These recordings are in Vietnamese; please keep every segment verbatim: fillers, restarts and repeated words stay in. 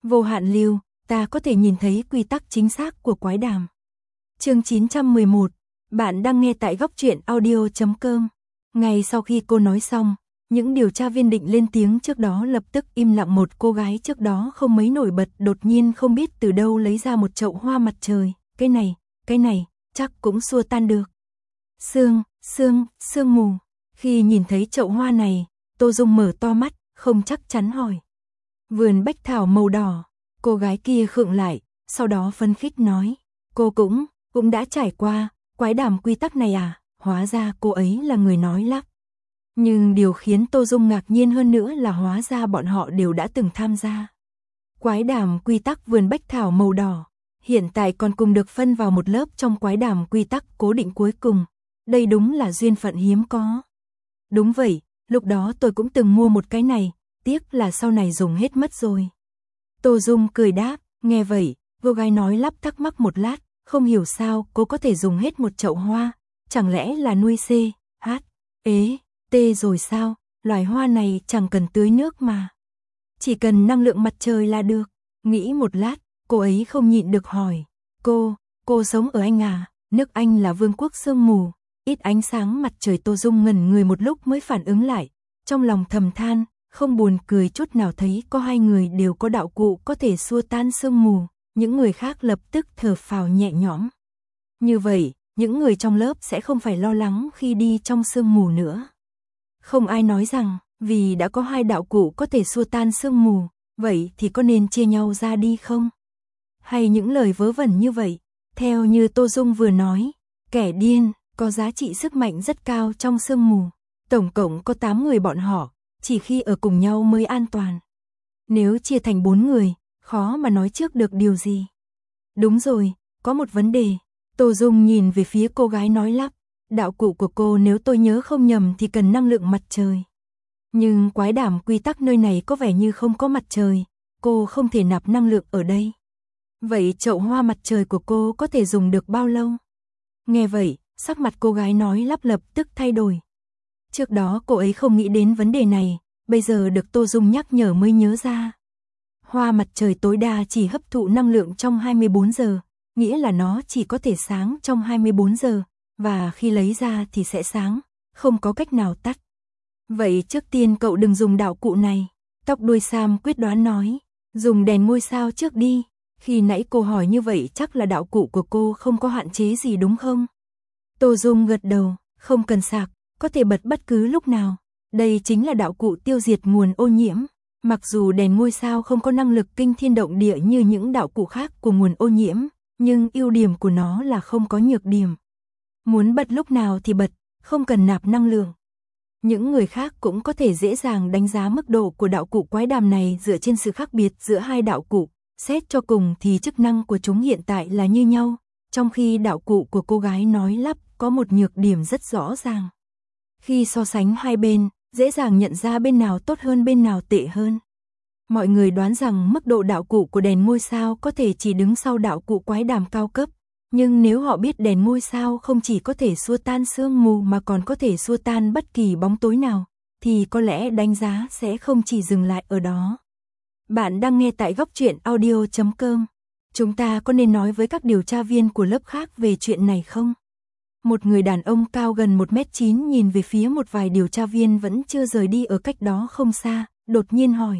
Vô hạn lưu, ta có thể nhìn thấy quy tắc chính xác của quái đàm. Chương chín trăm mười một, bạn đang nghe tại góc truyện audio chấm com. Ngay sau khi cô nói xong, những điều tra viên định lên tiếng trước đó lập tức im lặng. Một cô gái trước đó không mấy nổi bật đột nhiên không biết từ đâu lấy ra một chậu hoa mặt trời. Cái này, cái này, chắc cũng xua tan được. Sương, sương, sương mù. Khi nhìn thấy chậu hoa này, Tô Dung mở to mắt, không chắc chắn hỏi. Vườn bách thảo màu đỏ. Cô gái kia khựng lại, sau đó phấn khích nói. Cô cũng, cũng đã trải qua, quái đàm quy tắc này à? Hóa ra cô ấy là người nói lắp. Nhưng điều khiến Tô Dung ngạc nhiên hơn nữa là hóa ra bọn họ đều đã từng tham gia. Quái đàm quy tắc vườn bách thảo màu đỏ, hiện tại còn cùng được phân vào một lớp trong quái đàm quy tắc cố định cuối cùng. Đây đúng là duyên phận hiếm có. Đúng vậy, lúc đó tôi cũng từng mua một cái này, tiếc là sau này dùng hết mất rồi. Tô Dung cười đáp, nghe vậy, cô gái nói lắp thắc mắc một lát, không hiểu sao cô có thể dùng hết một chậu hoa, chẳng lẽ là nuôi C, H, ế, T rồi sao, loài hoa này chẳng cần tưới nước mà. Chỉ cần năng lượng mặt trời là được. Nghĩ một lát, cô ấy không nhịn được hỏi, cô, cô sống ở Anh à, nước Anh là vương quốc sương mù, ít ánh sáng mặt trời. Tô Dung ngẩn người một lúc mới phản ứng lại, trong lòng thầm than, không buồn cười chút nào thấy có hai người đều có đạo cụ có thể xua tan sương mù, những người khác lập tức thở phào nhẹ nhõm. Như vậy, những người trong lớp sẽ không phải lo lắng khi đi trong sương mù nữa. Không ai nói rằng, vì đã có hai đạo cụ có thể xua tan sương mù, vậy thì có nên chia nhau ra đi không? Hay những lời vớ vẩn như vậy, theo như Tô Dung vừa nói, kẻ điên, có giá trị sức mạnh rất cao trong sương mù. Tổng cộng có tám người bọn họ, chỉ khi ở cùng nhau mới an toàn. Nếu chia thành bốn người, khó mà nói trước được điều gì. Đúng rồi, có một vấn đề. Tô Dung nhìn về phía cô gái nói lắp, đạo cụ của cô nếu tôi nhớ không nhầm thì cần năng lượng mặt trời. Nhưng quái đàm quy tắc nơi này có vẻ như không có mặt trời, cô không thể nạp năng lượng ở đây. Vậy chậu hoa mặt trời của cô có thể dùng được bao lâu? Nghe vậy, sắc mặt cô gái nói lắp lập tức thay đổi. Trước đó cô ấy không nghĩ đến vấn đề này, bây giờ được Tô Dung nhắc nhở mới nhớ ra. Hoa mặt trời tối đa chỉ hấp thụ năng lượng trong hai mươi bốn giờ, nghĩa là nó chỉ có thể sáng trong hai mươi bốn giờ, và khi lấy ra thì sẽ sáng, không có cách nào tắt. Vậy trước tiên cậu đừng dùng đạo cụ này. Tóc đuôi Sam quyết đoán nói, dùng đèn ngôi sao trước đi. Khi nãy cô hỏi như vậy chắc là đạo cụ của cô không có hạn chế gì đúng không? Tô Dung gật đầu, không cần sạc, có thể bật bất cứ lúc nào. Đây chính là đạo cụ tiêu diệt nguồn ô nhiễm. Mặc dù đèn ngôi sao không có năng lực kinh thiên động địa như những đạo cụ khác của nguồn ô nhiễm, nhưng ưu điểm của nó là không có nhược điểm. Muốn bật lúc nào thì bật, không cần nạp năng lượng. Những người khác cũng có thể dễ dàng đánh giá mức độ của đạo cụ quái đàm này dựa trên sự khác biệt giữa hai đạo cụ. Xét cho cùng thì chức năng của chúng hiện tại là như nhau, trong khi đạo cụ của cô gái nói lắp có một nhược điểm rất rõ ràng. Khi so sánh hai bên, dễ dàng nhận ra bên nào tốt hơn bên nào tệ hơn. Mọi người đoán rằng mức độ đạo cụ của đèn ngôi sao có thể chỉ đứng sau đạo cụ quái đàm cao cấp, nhưng nếu họ biết đèn ngôi sao không chỉ có thể xua tan sương mù mà còn có thể xua tan bất kỳ bóng tối nào, thì có lẽ đánh giá sẽ không chỉ dừng lại ở đó. Bạn đang nghe tại góc truyện audio chấm com. Chúng ta có nên nói với các điều tra viên của lớp khác về chuyện này không? Một người đàn ông cao gần một mét chín nhìn về phía một vài điều tra viên vẫn chưa rời đi ở cách đó không xa, đột nhiên hỏi.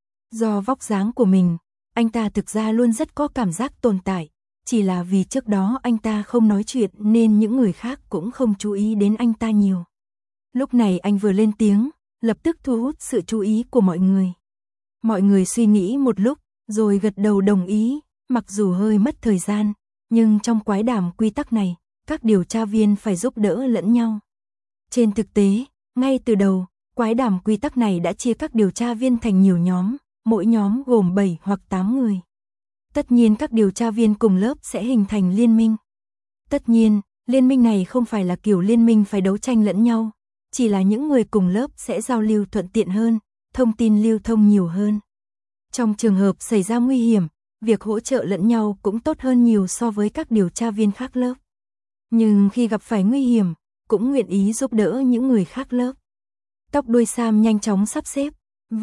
Do vóc dáng của mình, anh ta thực ra luôn rất có cảm giác tồn tại, chỉ là vì trước đó anh ta không nói chuyện nên những người khác cũng không chú ý đến anh ta nhiều. Lúc này anh vừa lên tiếng, lập tức thu hút sự chú ý của mọi người. Mọi người suy nghĩ một lúc, rồi gật đầu đồng ý, mặc dù hơi mất thời gian, nhưng trong quái đàm quy tắc này, các điều tra viên phải giúp đỡ lẫn nhau. Trên thực tế, ngay từ đầu, quái đàm quy tắc này đã chia các điều tra viên thành nhiều nhóm, mỗi nhóm gồm bảy hoặc tám người. Tất nhiên các điều tra viên cùng lớp sẽ hình thành liên minh. Tất nhiên, liên minh này không phải là kiểu liên minh phải đấu tranh lẫn nhau, chỉ là những người cùng lớp sẽ giao lưu thuận tiện hơn, thông tin lưu thông nhiều hơn. Trong trường hợp xảy ra nguy hiểm, việc hỗ trợ lẫn nhau cũng tốt hơn nhiều so với các điều tra viên khác lớp. Nhưng khi gặp phải nguy hiểm, cũng nguyện ý giúp đỡ những người khác lớp. Tóc đuôi Sam nhanh chóng sắp xếp. Vậy,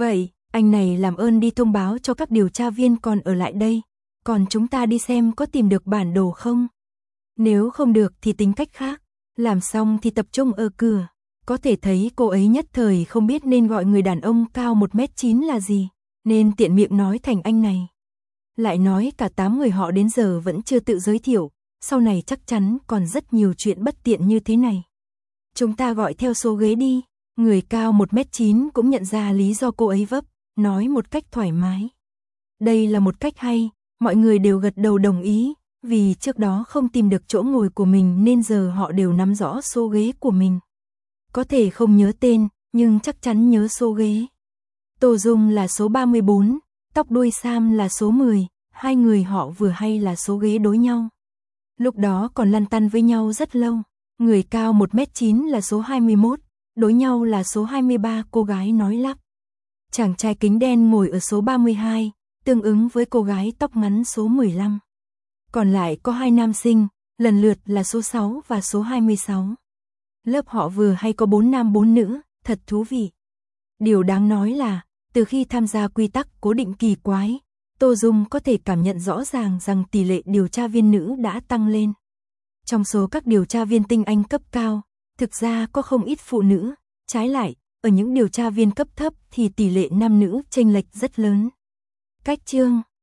Anh này làm ơn đi thông báo cho các điều tra viên còn ở lại đây, còn chúng ta đi xem có tìm được bản đồ không. Nếu không được thì tính cách khác, làm xong thì tập trung ở cửa. Có thể thấy cô ấy nhất thời không biết nên gọi người đàn ông cao một mét chín là gì, nên tiện miệng nói thành anh này. Lại nói cả tám người họ đến giờ vẫn chưa tự giới thiệu, sau này chắc chắn còn rất nhiều chuyện bất tiện như thế này. Chúng ta gọi theo số ghế đi. Người cao một mét chín cũng nhận ra lý do cô ấy vấp, nói một cách thoải mái. Đây là một cách hay, mọi người đều gật đầu đồng ý, vì trước đó không tìm được chỗ ngồi của mình nên giờ họ đều nắm rõ số ghế của mình. Có thể không nhớ tên, nhưng chắc chắn nhớ số ghế. Tô Dung là số ba mươi bốn, tóc đuôi Sam là số mười, hai người họ vừa hay là số ghế đối nhau. Lúc đó còn lăn tăn với nhau rất lâu, người cao một mét chín là số hai mươi mốt, đối nhau là số hai mươi ba, cô gái nói lắp. Chàng trai kính đen ngồi ở số ba mươi hai, tương ứng với cô gái tóc ngắn số mười lăm. Còn lại có hai nam sinh, lần lượt là số sáu và số hai mươi sáu. Lớp họ vừa hay có bốn nam bốn nữ, thật thú vị. Điều đáng nói là, từ khi tham gia quy tắc cố định kỳ quái, Tô Dung có thể cảm nhận rõ ràng rằng tỷ lệ điều tra viên nữ đã tăng lên. Trong số các điều tra viên tinh anh cấp cao, thực ra có không ít phụ nữ, trái lại, ở những điều tra viên cấp thấp thì tỷ lệ nam nữ chênh lệch rất lớn. Cách chương